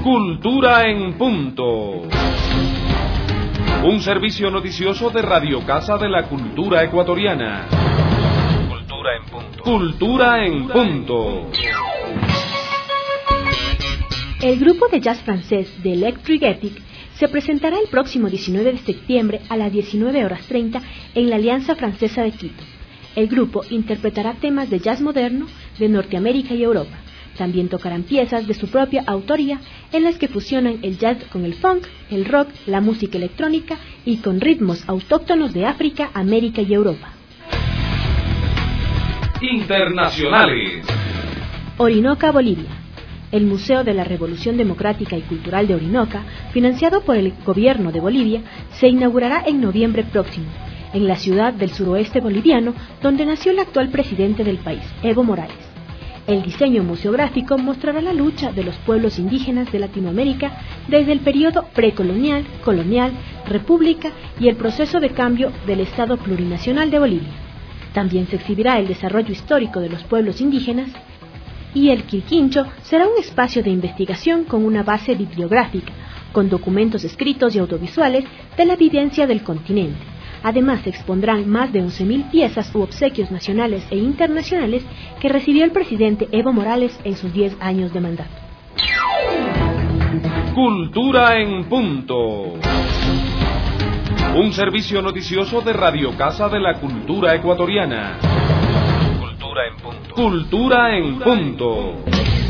Cultura en Punto. Un servicio noticioso de Radio Casa de la Cultura Ecuatoriana. Cultura en Punto. Cultura en Punto. El grupo de jazz francés de Electric Ethic se presentará el próximo 19 de septiembre a las 19:30 en la Alianza Francesa de Quito. El grupo interpretará temas de jazz moderno de Norteamérica y Europa. También tocarán piezas de su propia autoría en las que fusionan el jazz con el funk, el rock, la música electrónica y con ritmos autóctonos de África, América y Europa. Internacionales. Orinoca, Bolivia. El Museo de la Revolución Democrática y Cultural de Orinoca, financiado por el gobierno de Bolivia, se inaugurará en noviembre próximo, en la ciudad del suroeste boliviano, donde nació el actual presidente del país, Evo Morales. El diseño museográfico mostrará la lucha de los pueblos indígenas de Latinoamérica desde el periodo precolonial, colonial, república y el proceso de cambio del Estado plurinacional de Bolivia. También se exhibirá el desarrollo histórico de los pueblos indígenas, y el Quirquincho será un espacio de investigación con una base bibliográfica, con documentos escritos y audiovisuales de la vivencia del continente. Además, se expondrán más de 11.000 piezas u obsequios nacionales e internacionales que recibió el presidente Evo Morales en sus 10 años de mandato. Cultura en Punto. Un servicio noticioso de Radio Casa de la Cultura Ecuatoriana. Cultura en Punto. Cultura en Punto.